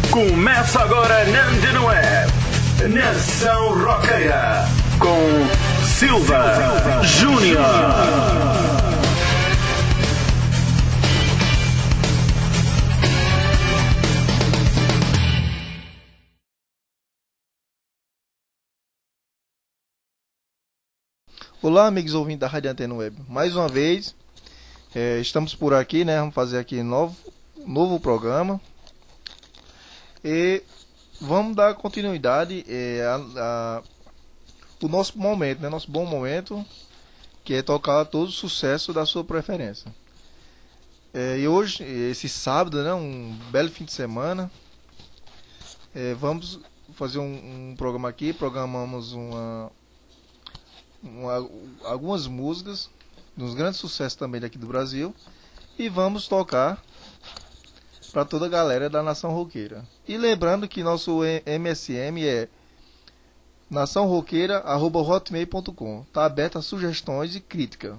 Começa agora na Antena Web, Nação Roqueira, com Silva Júnior. Olá, amigos ouvintes da Rádio Antena Web. Mais uma vez, estamos por aqui, né? Vamos fazer aqui novo programa. E vamos dar continuidade o nosso momento, né? Nosso bom momento, que é tocar todo o sucesso da sua preferência. E hoje, esse sábado, né? Um belo fim de semana. Vamos fazer um programa aqui. Programamos algumas músicas dos grandes sucessos também daqui do Brasil e vamos tocar para toda a galera da Nação Roqueira. E lembrando que nosso MSM é naçãoroqueira@hotmail.com. Tá aberto a sugestões e crítica.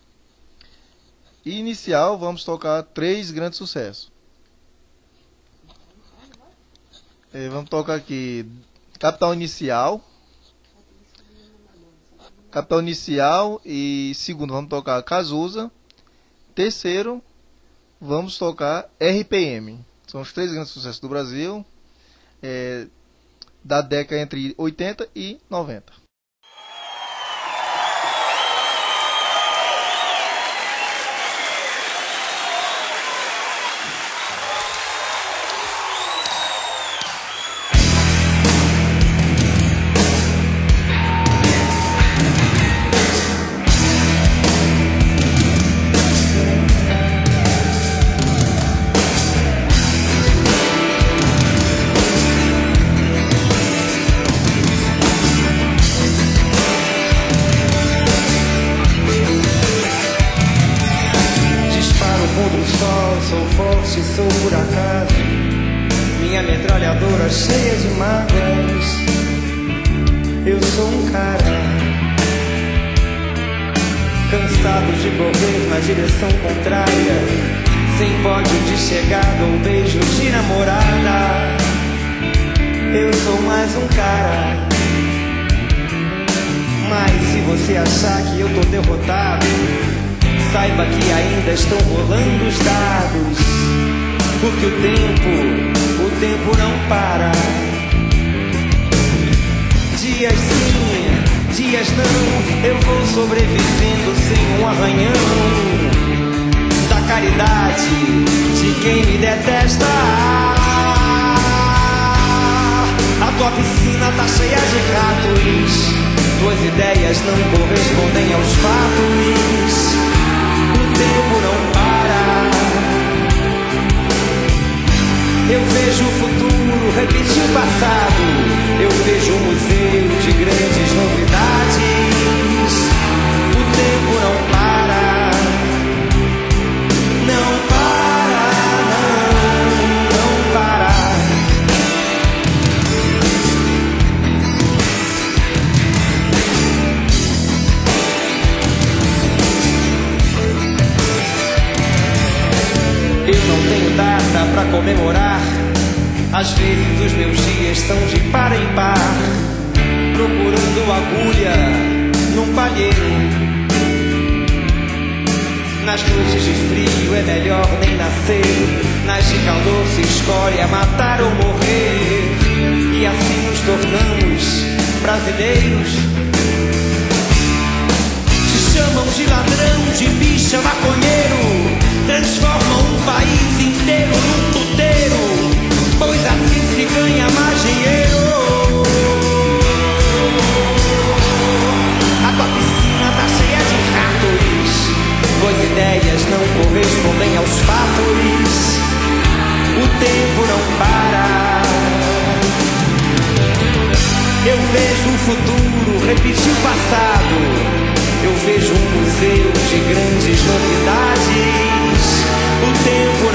E inicial vamos tocar 3 grandes sucessos. Vamos tocar aqui Capital Inicial e segundo vamos tocar Cazuza. Terceiro vamos tocar RPM. São os 3 grandes sucessos do Brasil, da década entre 80 e 90. Sou por acaso, minha metralhadora cheia de mágoas. Eu sou um cara cansado de correr na direção contrária, sem pódio de chegada ou beijo de namorada. Eu sou mais um cara, mas se você achar que eu tô derrotado, saiba que ainda estão rolando os dados, porque o tempo não para. Dias sim, dias não, eu vou sobrevivendo sem um arranhão da caridade de quem me detesta. A tua piscina tá cheia de ratos, tuas ideias não correspondem aos fatos. O tempo não para. Eu vejo o futuro repetir o passado. Eu vejo um museu de grandes novidades. O tempo não para. Não para, não para. Eu não tenho data pra comemorar. Às vezes os meus dias estão de par em par, procurando agulha num palheiro. Nas noites de frio é melhor nem nascer, nas de calor se escolhe a matar ou morrer. E assim nos tornamos brasileiros. Se chamam de ladrão, de bicha, maconheiro, transformam um país inteiro num puteiro, pois assim se ganha mais dinheiro. A tua piscina tá cheia de ratos, tuas ideias não correspondem aos fatos. O tempo não para. Eu vejo o futuro repetir o passado. Eu vejo um museu de grandes novidades. O tempo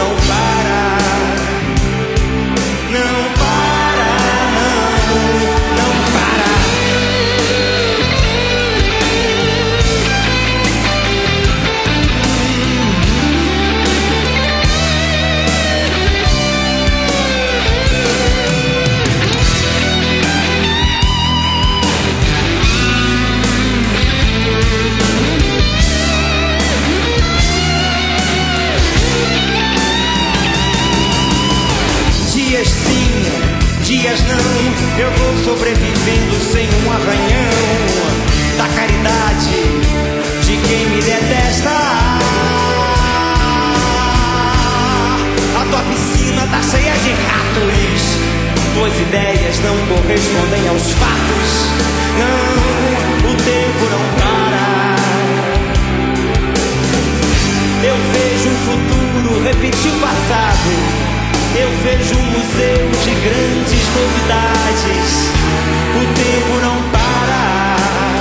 dias não, eu vou sobrevivendo sem um arranhão da caridade de quem me detesta. A tua piscina tá cheia de ratos, tuas ideias não correspondem aos fatos. Não, o tempo não para. Eu vejo o futuro repetir o passado. Eu vejo um museu de grandes novidades. O tempo não para.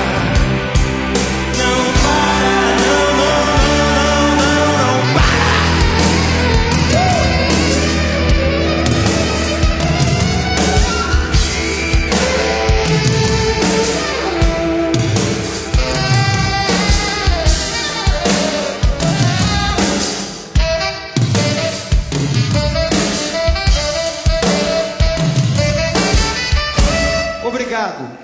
Não para, não, não, não, não, não para. Obrigado.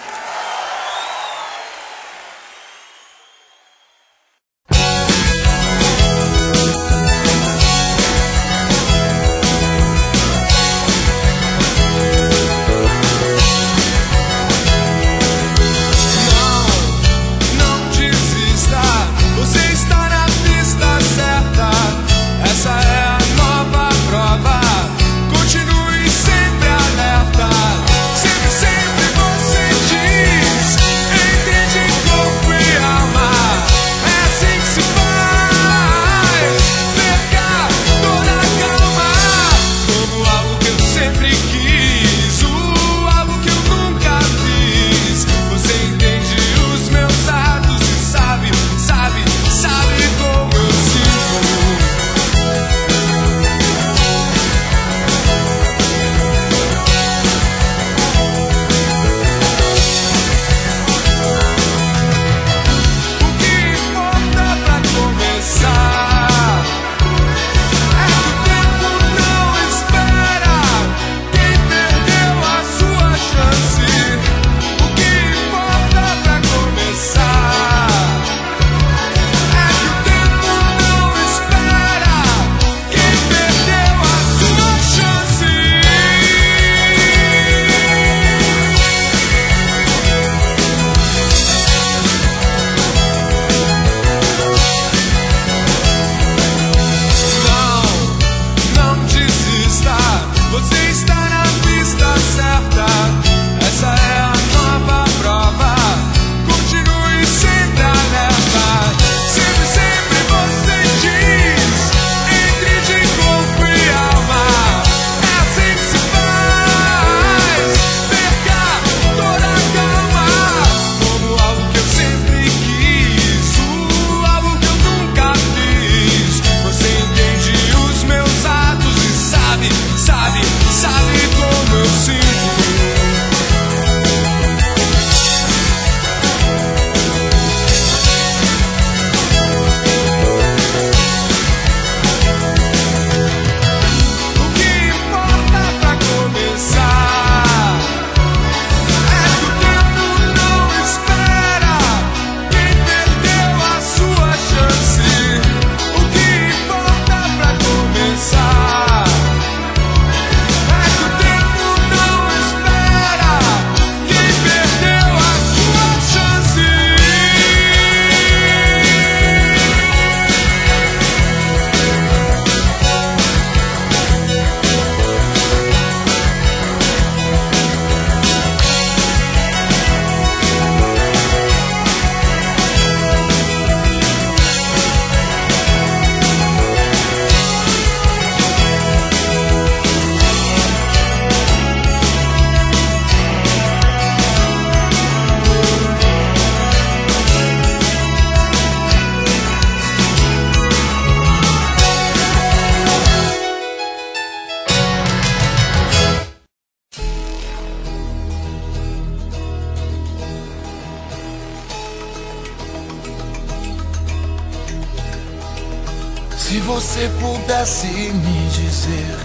Se você pudesse me dizer,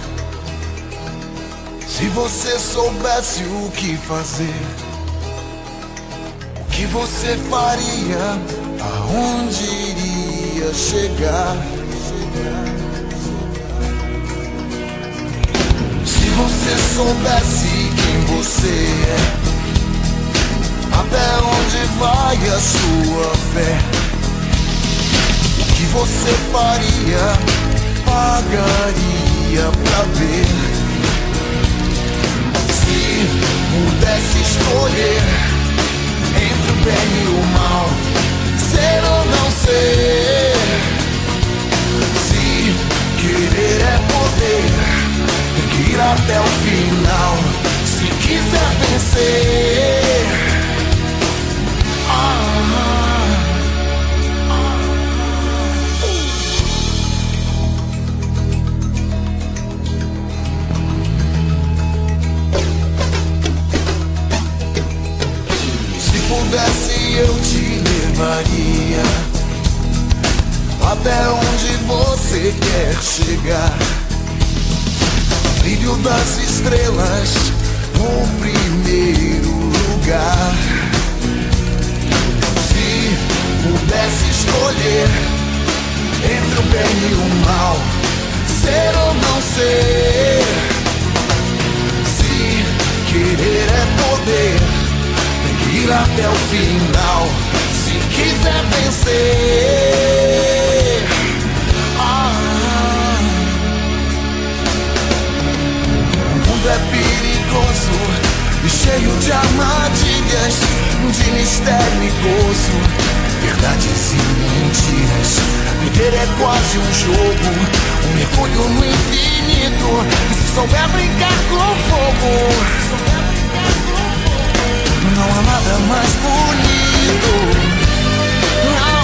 se você soubesse o que fazer, o que você faria, aonde iria chegar? Se você soubesse quem você é, até onde vai a sua fé, o que você faria, pagaria pra ver. Se pudesse escolher entre o bem e o mal, ser ou não ser, se querer é poder, tem que ir até o final, se quiser vencer. Se pudesse eu te levaria até onde você quer chegar, brilho das estrelas no primeiro lugar. Se pudesse escolher entre o bem e o mal, ser ou não ser, se querer é poder, tem que ir até o final, se quiser vencer. O mundo é perigoso e cheio de armadilhas, de mistério e gozo, verdades e mentiras. Viver é quase um jogo, um mergulho no infinito. E se souber brincar com fogo, não há nada mais bonito. Não.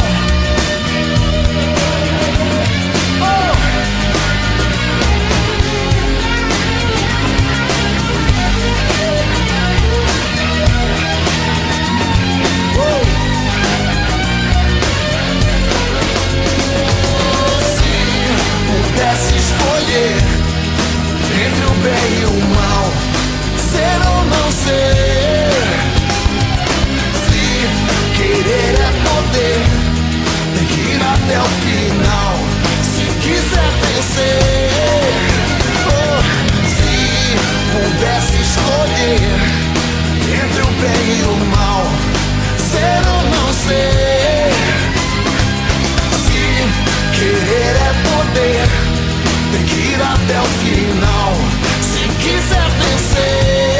Pudesse escolher entre o bem e o mal, ser ou não ser, se querer é poder, tem que ir até o final, se quiser vencer. Se pudesse escolher entre o bem e o mal, ser ou não ser, se querer é poder, tem que ir até o final, se quiser vencer.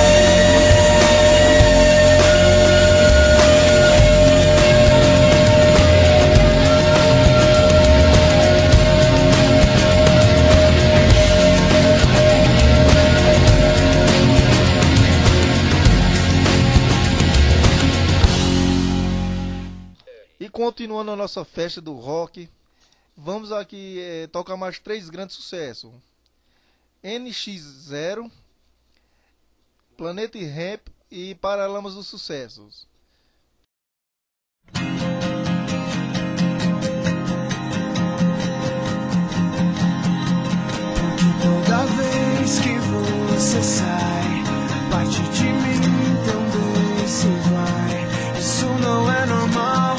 E continuando a nossa festa do rock, vamos aqui tocar mais 3 grandes sucessos: NX0, Planet Hemp e Paralamas dos Sucessos. Toda vez que você sai, parte de mim também se vai. Isso não é normal.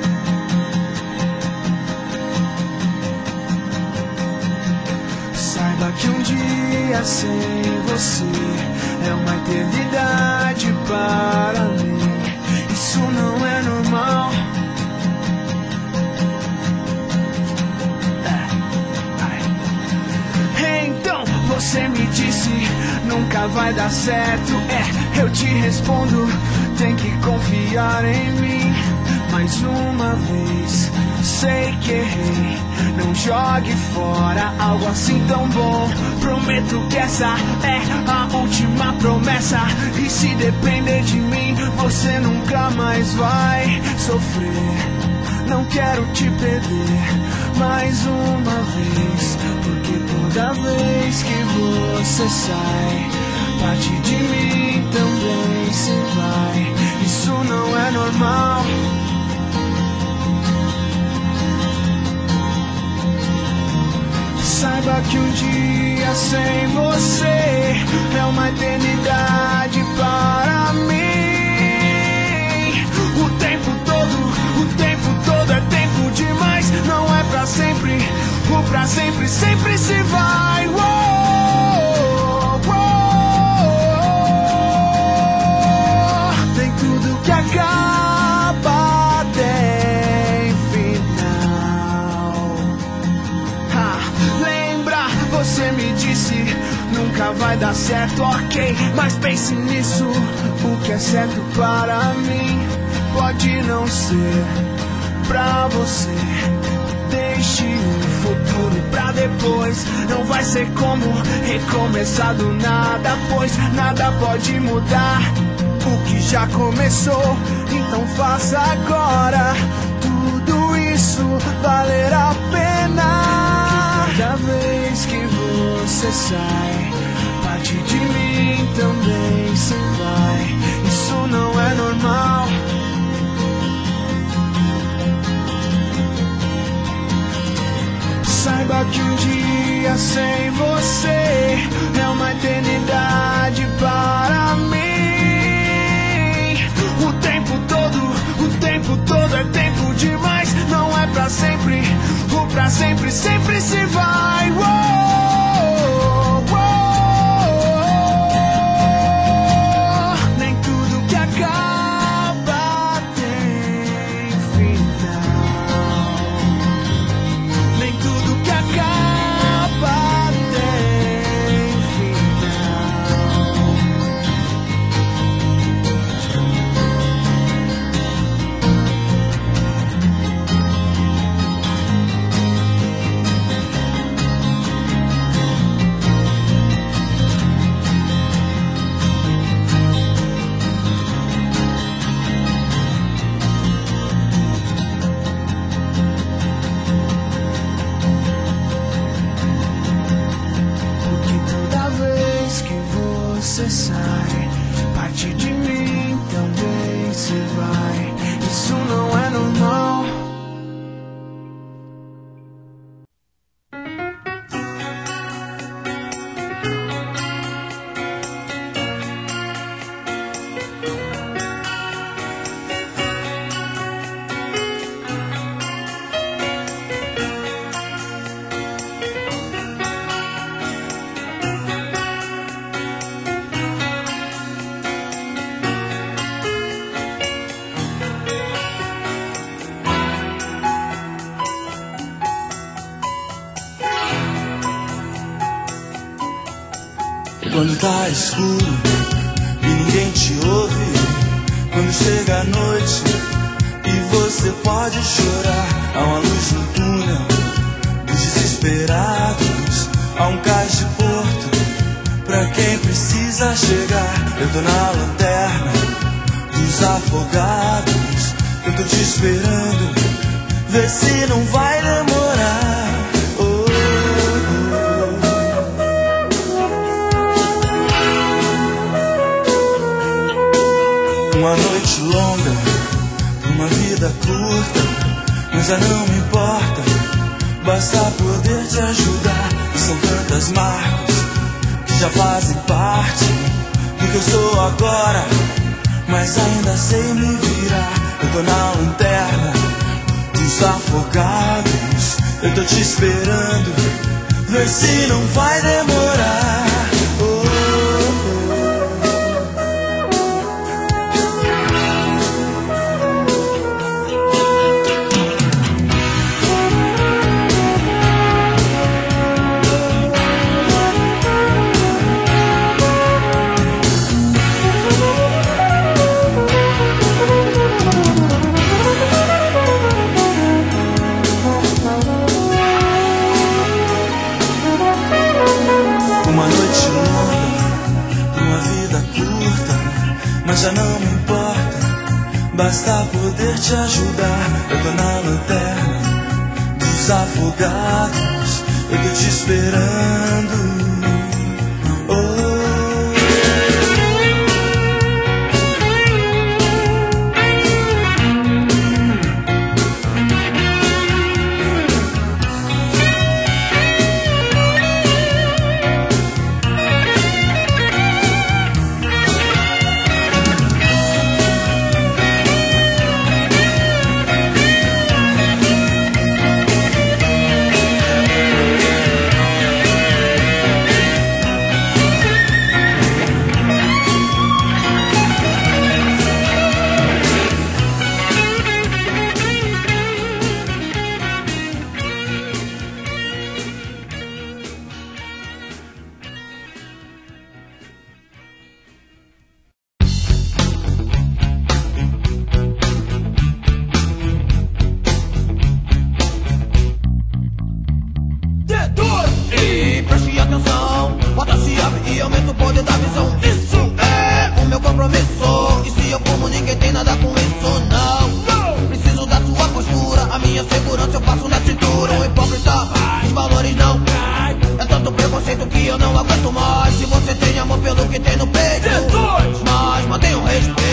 Saiba que um dia sem você é uma eternidade para mim. Isso não é normal. Então você me disse, nunca vai dar certo. Eu te respondo, tem que confiar em mim. Mais uma vez, sei que errei. Não jogue fora algo assim tão bom. Prometo que essa é a última promessa. E se depender de mim, você nunca mais vai sofrer. Não quero te perder mais uma vez, porque toda vez que você sai, parte de mim também se vai. Isso não é normal. Saiba que um dia sem você é uma eternidade para mim. O tempo todo é tempo demais. Não é pra sempre, o pra sempre sempre se vai. Uou, uou. vai dar certo, ok. Mas pense nisso, o que é certo para mim pode não ser pra você. Deixe o futuro pra depois. Não vai ser como recomeçar do nada, pois nada pode mudar o que já começou. Então faça agora tudo isso valer a pena. Cada vez que você sai, parte de mim também se vai. Isso não é normal. Saiba que um dia sem você é uma eternidade para mim. O tempo todo é tempo demais. Não é pra sempre, o pra sempre sempre se vai. Nem tudo que acaba tem final. Nem tudo que acaba tem final. Porque toda vez que você sai, parte de mim também se vai. Isso não é normal. Quando tá escuro e ninguém te ouve, quando chega a noite e você pode chorar, há uma luz no túnel dos desesperados, há um cais de porto pra quem precisa chegar. Eu tô na lanterna dos afogados, eu tô te esperando, vê se não vai demorar. Uma noite longa, uma vida curta, mas já não me importa, basta poder te ajudar. E são tantas marcas que já fazem parte do que eu sou agora, mas ainda sei me virar. Eu tô na lanterna dos afogados, eu tô te esperando, vê se não vai demorar. Mas já não me importa, basta poder te ajudar. Eu tô na lanterna dos afogados, eu tô te esperando. pelo que tem no peito, mas mantenha o respeito.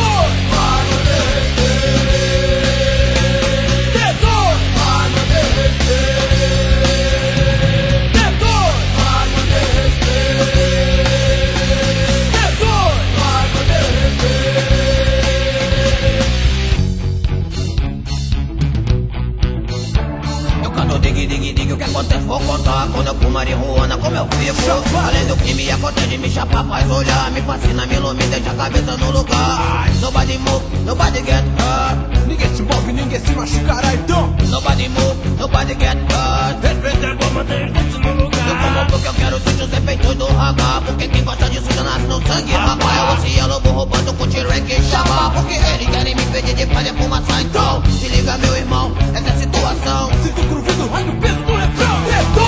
Dig, o que acontece vou contar. Quando eu fumo marihuana, como eu fico. Além do crime, acontece de me chapar, faz olhar. Me fascina, me ilumina, deixa a cabeça no lugar. Nobody move, nobody get hurt. Ninguém se move, ninguém se machucará então. Nobody move, nobody get hurt. Respeita a bomba, tem gente no lugar. Eu como porque eu quero sentir os efeitos do raga. Porque quem gosta disso já nasce no sangue, rapaz. Eu se lobo roubando com tiro é que chama. Porque eles querem me impedir de fazer fumaça. Então, se liga meu irmão, essa é a situação. Sinto o groove do raio, peso do refrão.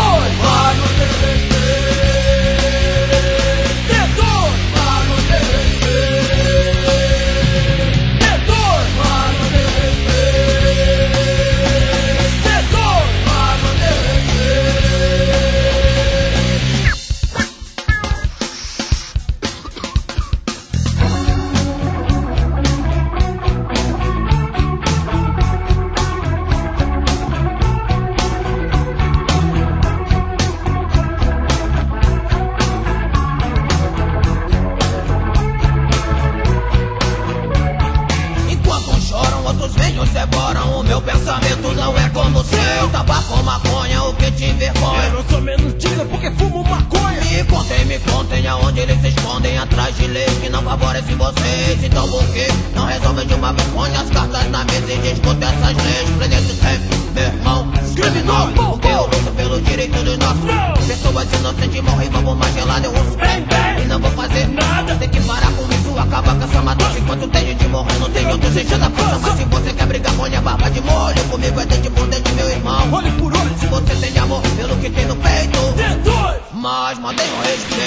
Devoram o meu pensamento, não é como o seu. Tabaco ou maconha, o que te envergonha? Eu não sou menos digno porque fumo maconha. Me contem aonde eles se escondem. Atrás de leis que não favorecem vocês. Então por que não resolvem de uma vez? Põe as cartas na mesa e discute essas leis. Pra nesse tempo, meu irmão, criminoso. Porque eu luto pelo direito dos nossos. Pessoas inocentes morrem, vamos mais gelado. Eu uso e não vou fazer nada. Tem que parar com isso, acabar com essa matança. Enquanto tem gente morrendo, tem outros enchendo a força. Mas se você quer brigar, põe a barba de molho. Comigo é dente por dente, meu irmão. Olho por olho. Se você tem de amor pelo que tem no peito, mas mantenha o respeito.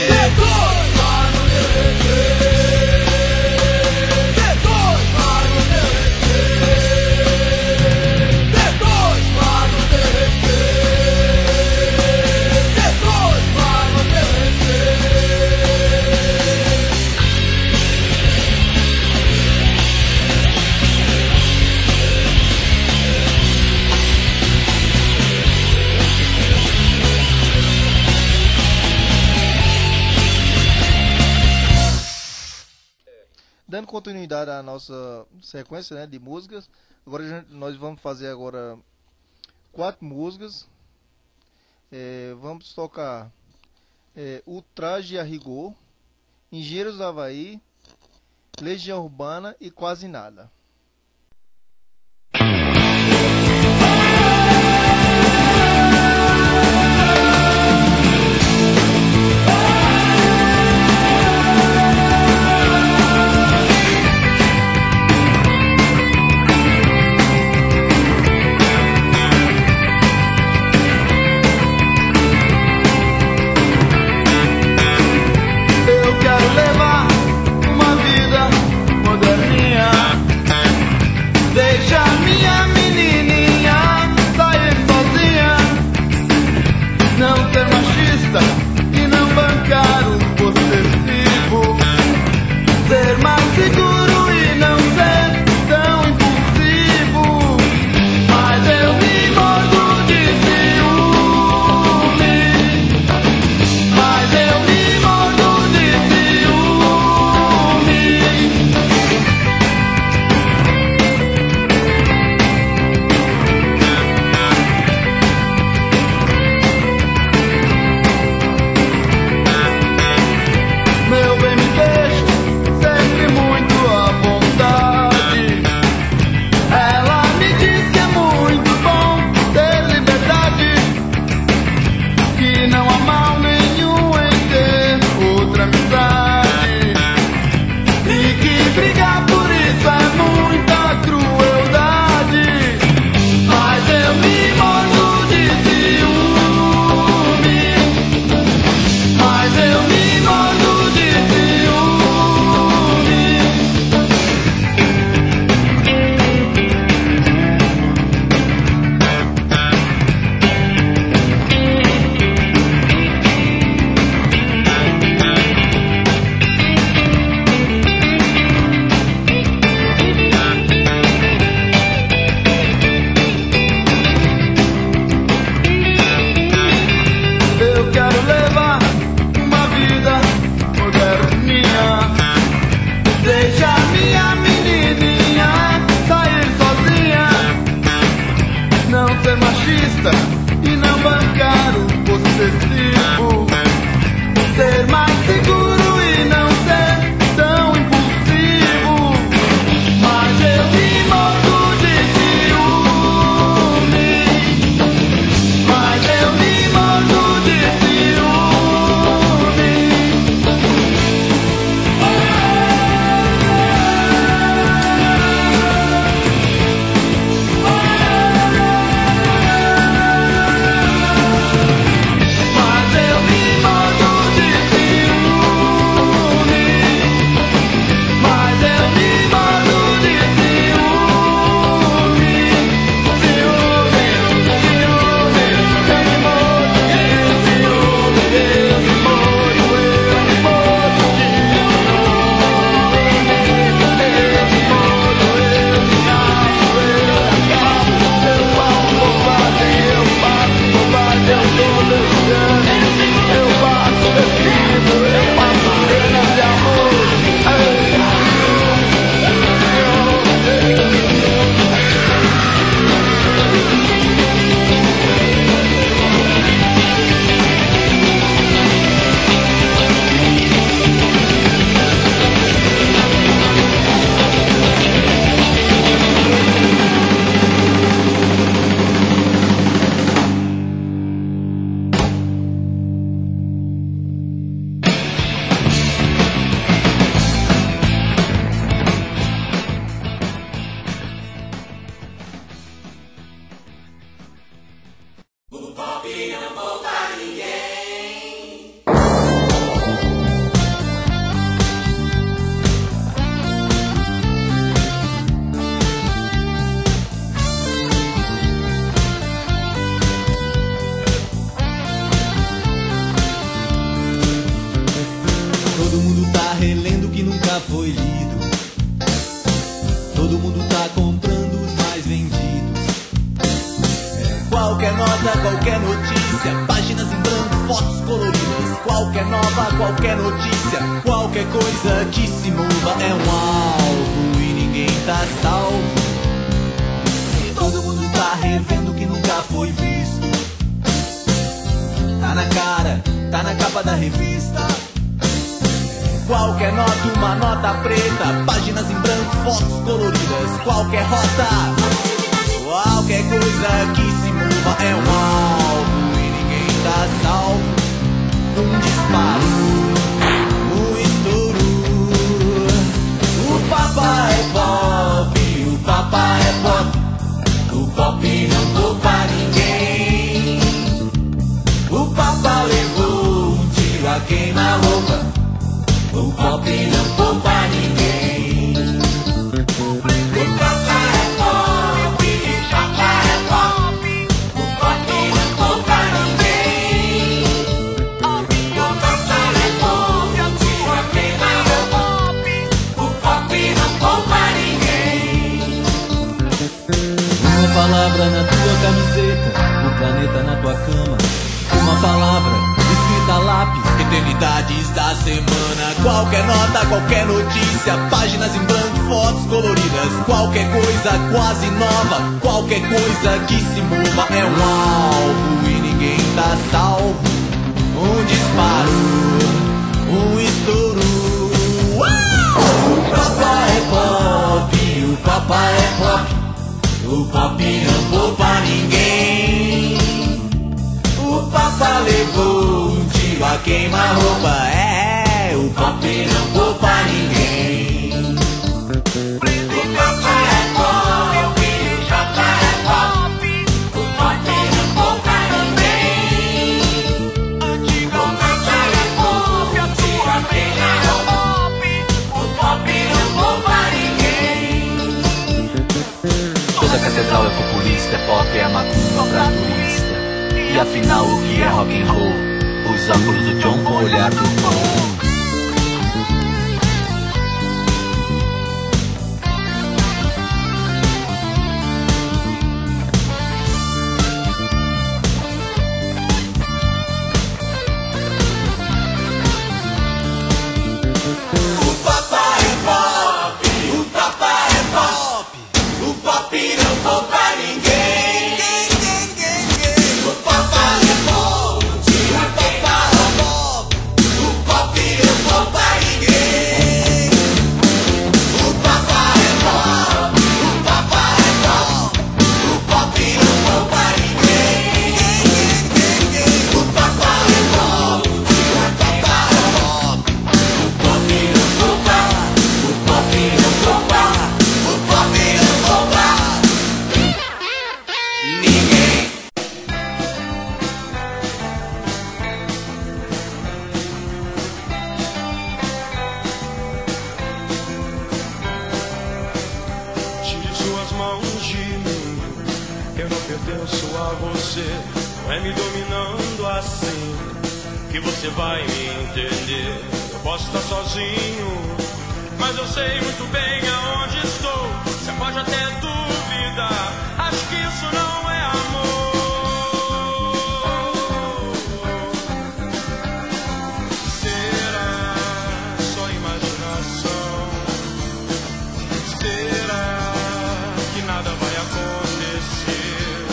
Dando continuidade à nossa sequência, né, de músicas, agora nós vamos fazer agora 4 músicas. Vamos tocar O Traje a Rigor, Engenheiros do Havaí, Legião Urbana e Quase Nada. Eu quero levar uma vida moderninha. foi lido. Todo mundo tá comprando os mais vendidos. Qualquer nota, qualquer notícia, páginas em branco, fotos coloridas. Qualquer nova, qualquer notícia, qualquer coisa que se mova é um alvo e ninguém tá salvo. Todo mundo tá revendo o que nunca foi visto. Tá na cara, tá na capa da revista. Qualquer nota, uma nota preta, páginas em branco, fotos coloridas. Qualquer rota, qualquer coisa que se mova é um alvo e ninguém tá salvo. Um disparo, um estouro. O Papa é pop, o Papa é pop. O pop não poupa ninguém. O Papa levou um tiro a queima-roupa. O pop não poupa ninguém. O Papa é pop, o Papa é pop. O pop não poupa ninguém. O Papa levou um tiro a queima-roupa. O pop não poupa ninguém. Uma palavra na tua camiseta, um planeta na tua cama. Uma palavra escrita a lápis, eternidades da semana. Qualquer nota, qualquer notícia, páginas em branco, fotos coloridas. Qualquer coisa quase nova, qualquer coisa que se mova é um alvo e ninguém tá salvo. Um disparo, um estouro. O Papa é pop, o Papa é pop. O pop não poupa ninguém. O Papa levou um tiro a queima-roupa. É, o pop não poupa ninguém. O Papa é pop, o Papa é pop. O pop não poupa ninguém. O Papa levou um tiro a queima-roupa. O pop não poupa ninguém. Toda catedral é populista, pop é macumba pra turista. E afinal o que é rock and roll? Os óculos do John com o olhar do Tom. O Papa é pop, o Papa é pop. O pop não poupa ninguém. Pertenço a você, não é me dominando assim que você vai me entender. Eu posso estar sozinho, mas eu sei muito bem aonde estou. Você pode até duvidar, acho que isso não é amor. Será só imaginação? Será que nada vai acontecer?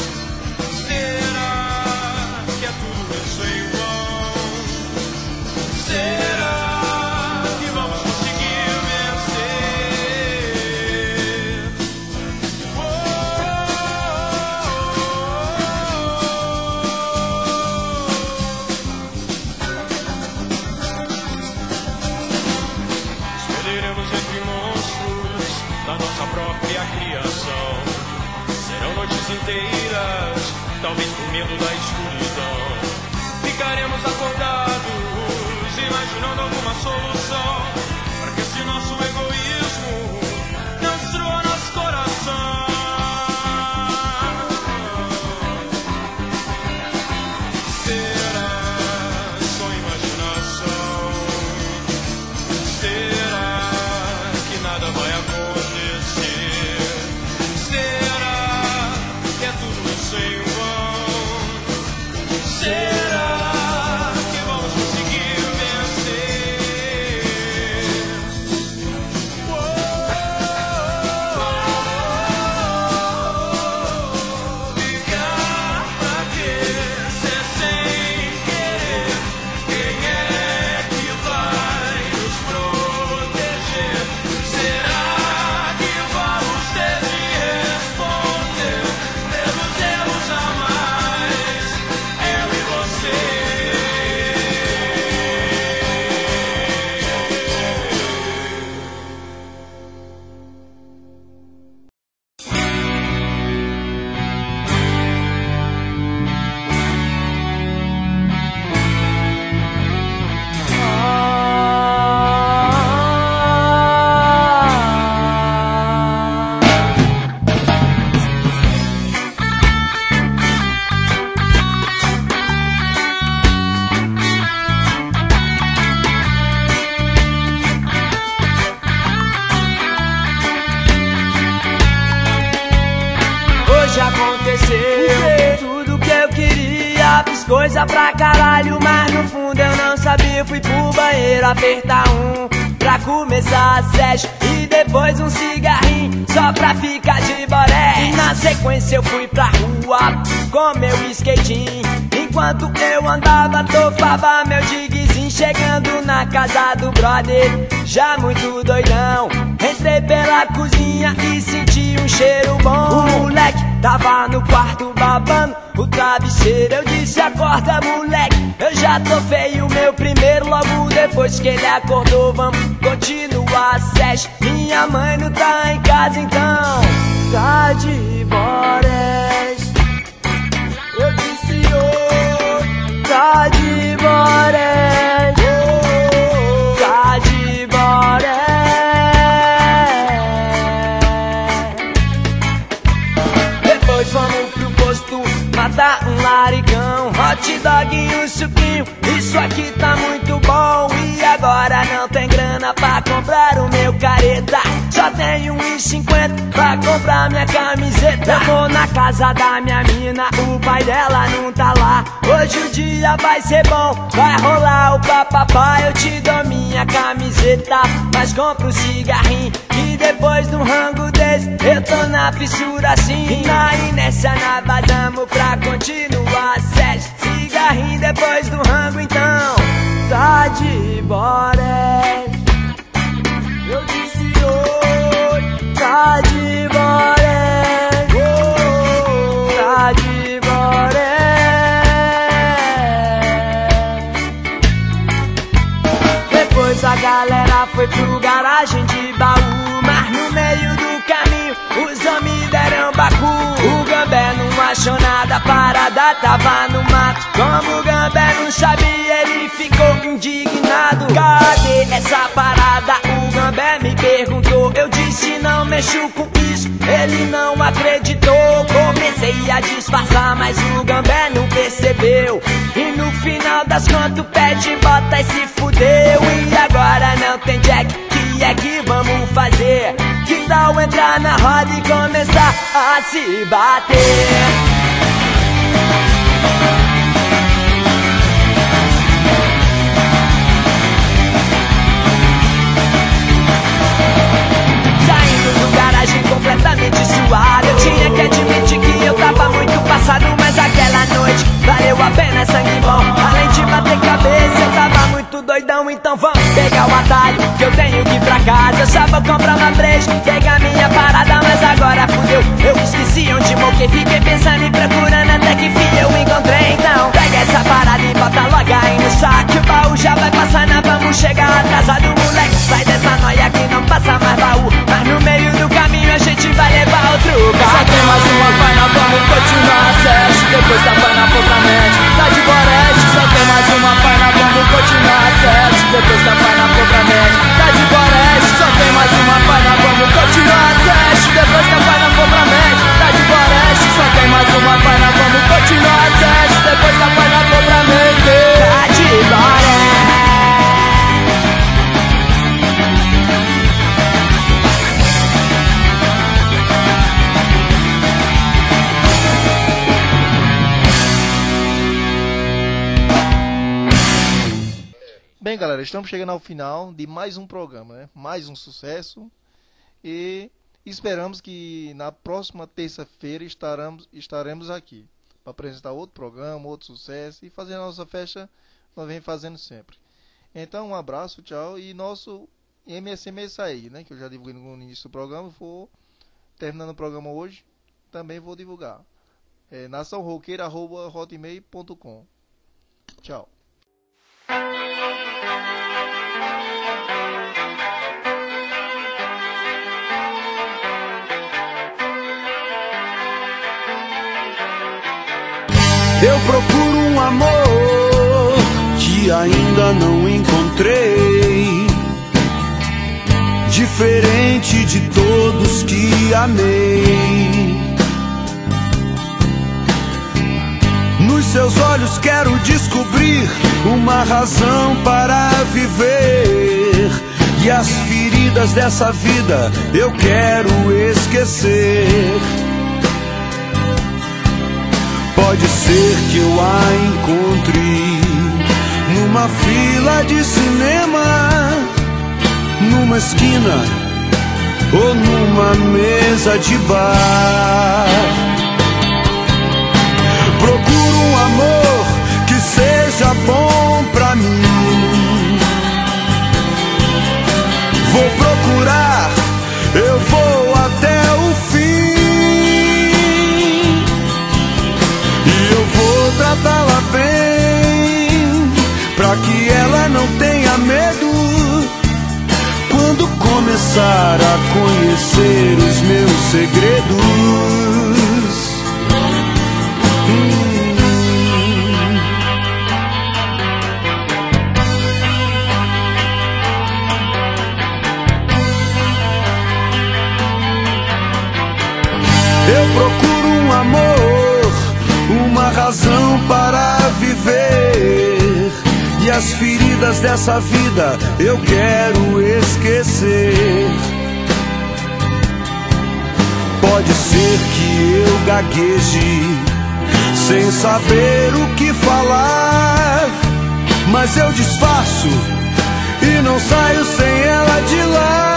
Será que vamos conseguir vencer? Escolheremos entre monstros da nossa própria criação. Serão noites inteiras, talvez por medo da escuridão. Ficaremos acordados, imaginando alguma solução, para que esse nosso egoísmo não destrua nosso coração. Será só imaginação? Será coisa pra caralho, mas no fundo eu não sabia. Fui pro banheiro apertar pra começar a session e depois um cigarrinho só pra ficar de boré. E na sequência eu fui pra rua com meu skatinho. Enquanto eu andava, topava meu diguezinho. Chegando na casa do brother, já muito doidão, entrei pela cozinha e senti um cheiro bom. O moleque tava no quarto babando o travesseiro. Eu disse: acorda, moleque, eu já tô feio meu primeiro. Logo depois que ele acordou, vamos continuar a session. Minha mãe não tá em casa, então tá de borés. Eu disse: oh, tá de borés, tá de borés. Depois vamos pro posto matar um laricão, hot dog e um suquinho. Isso aqui tá muito bom. E agora não tem grana pra comprar o meu careta, só tenho 1,50 pra comprar minha camiseta. Eu vou na casa da minha mina, o pai dela não tá lá. Hoje o dia vai ser bom, vai rolar o papapá. Eu te dou minha camiseta, mas compro um cigarrinho, e depois de um rango desse eu tô na fissura assim. E na inércia nós vazamos pra continuar a session. Cigarrinho depois do rango, então tá de borés. Eu disse: oi, tá de borés, tá de borés. Depois a galera foi pro garagem de baú, mas no meio do caminho os homens deram bacu. O Gambé não achou nada, a parada tava no mato. Como o Gambé não sabia, ele ficou indignado. Cadê essa parada? O Gambé me perguntou. Eu disse: não mexo com isso. Ele não acreditou. Comecei a disfarçar, mas o Gambé não percebeu. E no final das contas o pé de bota e se fudeu. E agora não tem jack, que é que vamos fazer? Que tal entrar na roda e começar a se bater? Completamente suado, eu tinha que admitir que eu tava muito passado, mas aquela noite valeu a pena, sangue bom. Além de bater cabeça, eu tava muito doidão. Então vamos pegar o atalho, que eu tenho que ir pra casa. Eu só vou comprar uma breja, pegar minha parada, mas agora fudeu, eu esqueci onde moquei. Fiquei pensando e procurando até que fim eu encontrei. Então pega essa parada e bota logo aí no saco. O baú já vai passar, nós vamos chegar atrasado. Moleque, sai dessa noia que não passa mais baú, mas no meio do caminho a gente vai levar outro carro. Só tem mais uma faina, vamos continuar a session. Depois da faina for pra mente, tá de boreste. Só tem mais uma faina, vamos continuar a session. Depois da faina for pra mente, tá de boreste. Só tem mais uma faina, vamos continuar a session. Depois da faina for pra mente, tá de boreste. Só tem mais uma faina, vamos continuar a session. Depois da faina for pra mente, tá de boreste. Bem, galera, estamos chegando ao final de mais um programa, né? Mais um sucesso. E esperamos que na próxima terça-feira estaremos aqui para apresentar outro programa, outro sucesso e fazer a nossa festa que nós vem fazendo sempre. Então, um abraço, tchau. E nosso MSM aí, né? Que eu já divulguei no início do programa. Vou terminando o programa hoje, também vou divulgar. naçãoroqueira@hotmail.com. Tchau. Eu procuro um amor que ainda não encontrei, diferente de todos que amei. Nos seus olhos quero descobrir uma razão para viver, e as feridas dessa vida eu quero esquecer. Pode ser que eu a encontre numa fila de cinema, numa esquina ou numa mesa de bar. Procuro um amor que seja bom pra mim. Vou procurar, eu vou até o fim. E eu vou tratá-la bem, pra que ela não tenha medo quando começar a conhecer os meus segredos. Eu procuro um amor, uma razão para viver, e as feridas dessa vida eu quero esquecer. Pode ser que eu gagueje sem saber o que falar, mas eu disfarço e não saio sem ela de lá.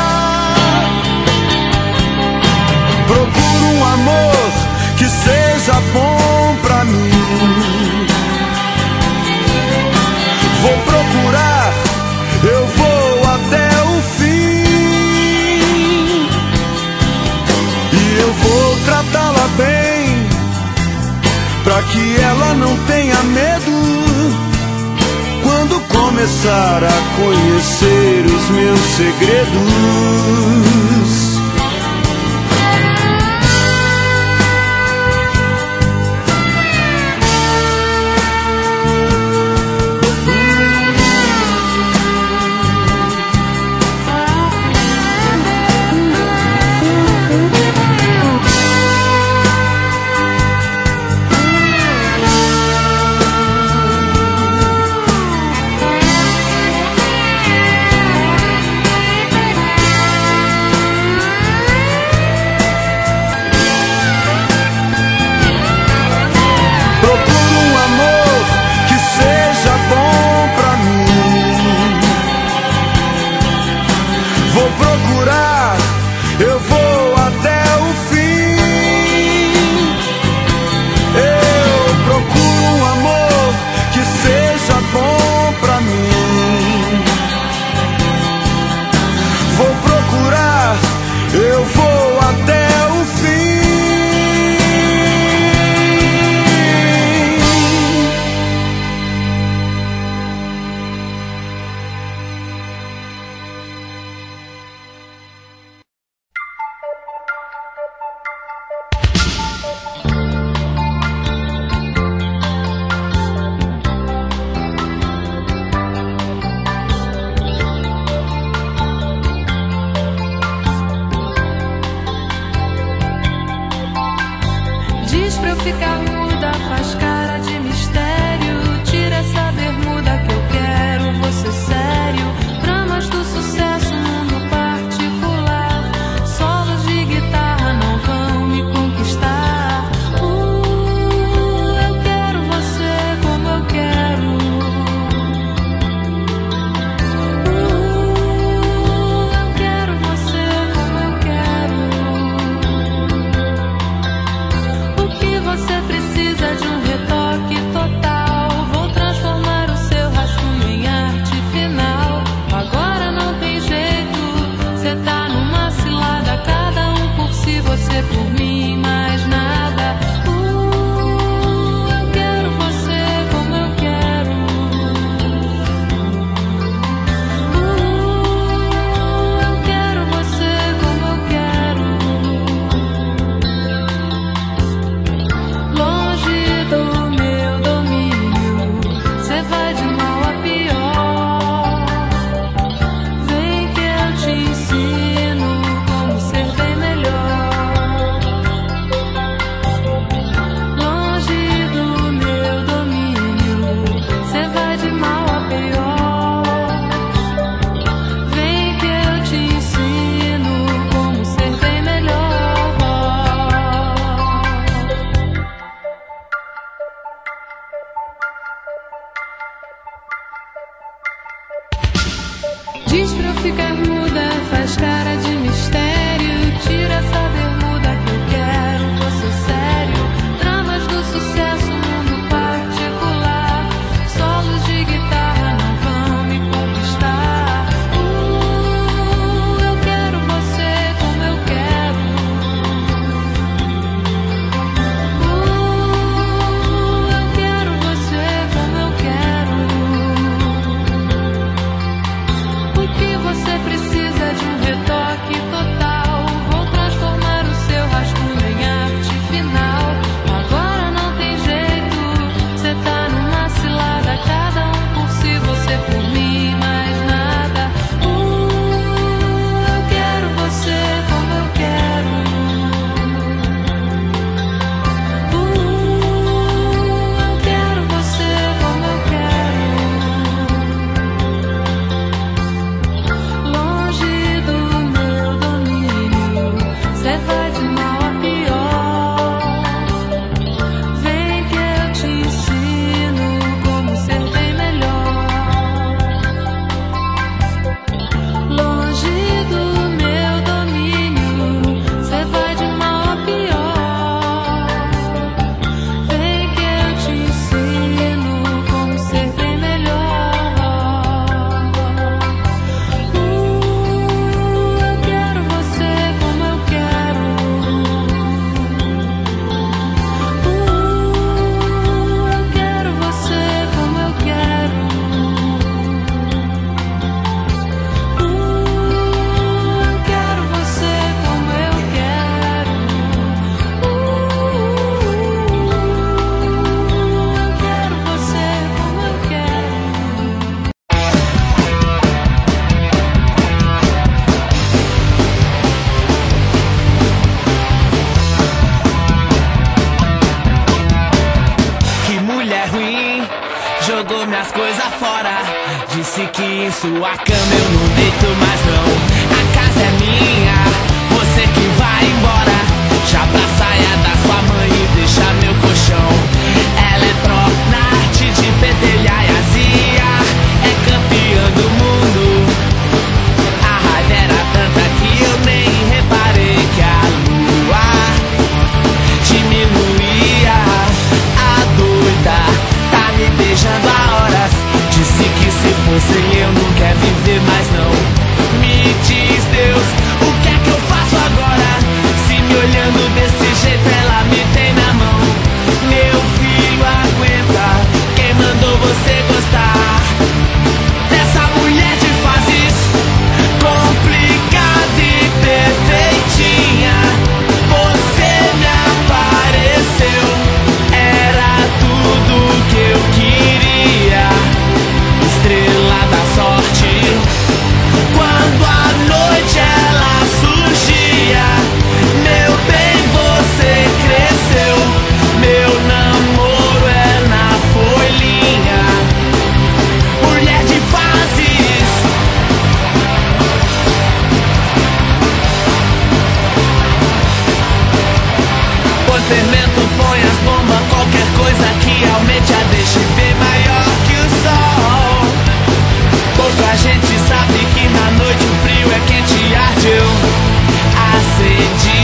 Procuro um amor que seja bom pra mim. Vou procurar, eu vou até o fim. E eu vou tratá-la bem, pra que ela não tenha medo quando começar a conhecer os meus segredos. Você precisa disse que em sua cama eu não deito mais não. A casa é minha, você que vai embora. Já pra saia da sua mãe e deixa meu colchão. Eletronarte de pentelhar e azia, é campeã do mundo. A raiva era tanta que eu nem reparei que a lua diminuía. A doida tá me beijando há horas. Disse que se fosse eu não quer viver mais não. Me diz Deus, o que é que eu faço agora? Se me olhando desse jeito ela me tem na mão. Meu filho aguenta, quem mandou você gostar dessa mulher de fases complicada e perfeitinha? Você me apareceu, era tudo que eu queria. Estrela da sorte, quando a noite ela surgia. Meu bem, você cresceu, meu namoro é na folhinha. Mulher de fases, põe fermento, põe as bombas, qualquer coisa que aumente a deixe bem maior que o sol. Pouca gente sabe que na noite o frio é quente e arde. Eu acendi,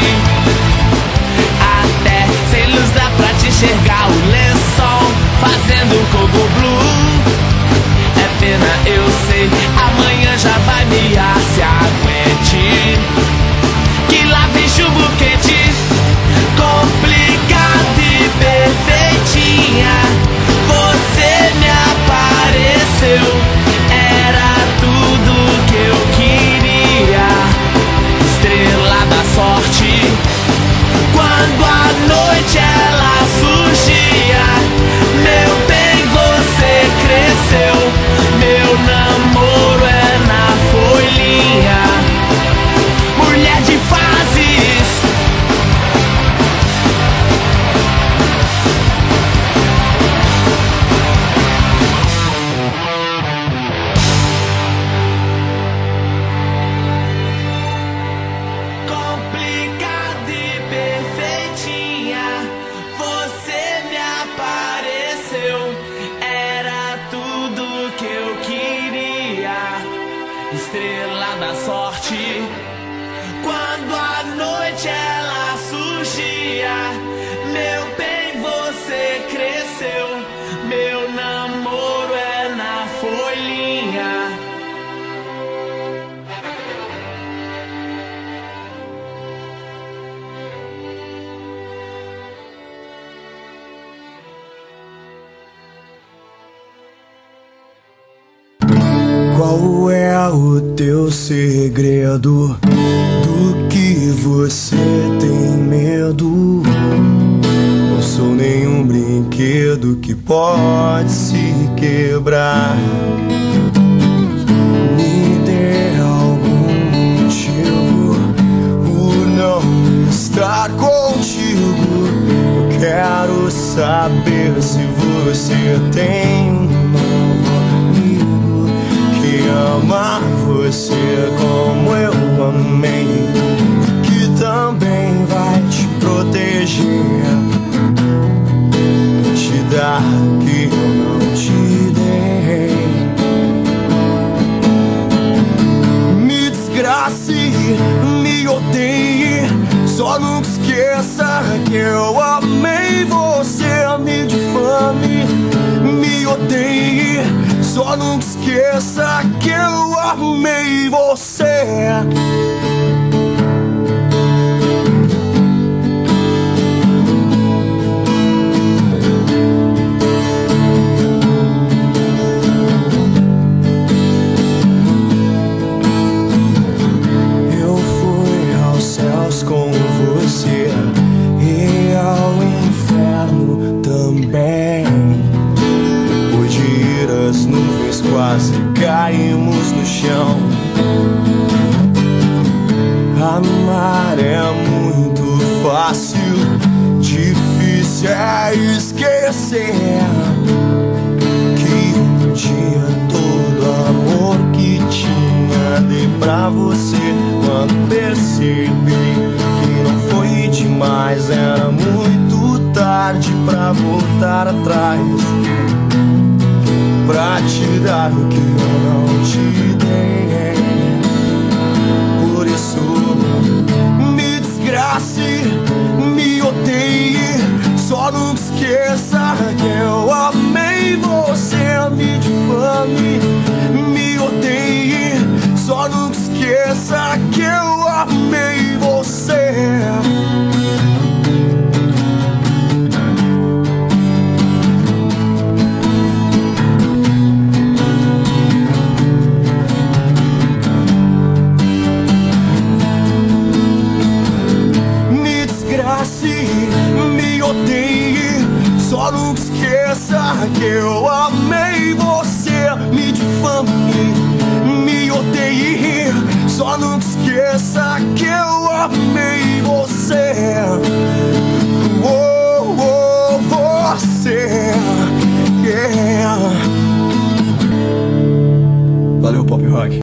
até sem luz dá pra te enxergar o lençol fazendo coco blue. É pena, eu sei, amanhã já vai miar, se aguente. Que lá vem chumbo quente, complicada e perfeitinha. Você me apareceu, era tudo que eu queria. Estrela da sorte, quando a noite ela surgia. Meu bem, você cresceu, meu namoro é na folhinha. Mulher de fases, complicada e perfeitinha. Você me apareceu, era tudo que eu queria. Estrela da sorte, quando a noite ela surgia. Meu bem, você cresceu, meu namoro é na folhinha. Qual é o teu segredo? Do que você tem medo? Não sou nenhum brinquedo que pode se quebrar. Me dê algum motivo por não estar contigo. Eu quero saber se você tem um novo amigo que ama você como eu amei, que também vai te proteger, te dar o que eu não te dei. Me desgrace, me odeie, só nunca esqueça que eu amei você. Me difame, me odeie, só nunca esqueça que eu amei você. Eu fui aos céus com você e ao inferno também. Pude ir às nuvens, quase caímos no chão. Amar é muito fácil, difícil é esquecer que um dia todo pra você quando percebi que não foi demais. Era muito tarde pra voltar atrás, pra te dar o que eu não te dei. Por isso me desgrace, me odeie, só não esqueça que eu amei você. Me difame, me odeie, só não esqueça que eu amei você. Me desgrace, me odeie, só não esqueça que eu amei você. Me difame, me odeie, só não esqueça que eu amei você. Oh, oh, você, yeah. Valeu, Pop Rock.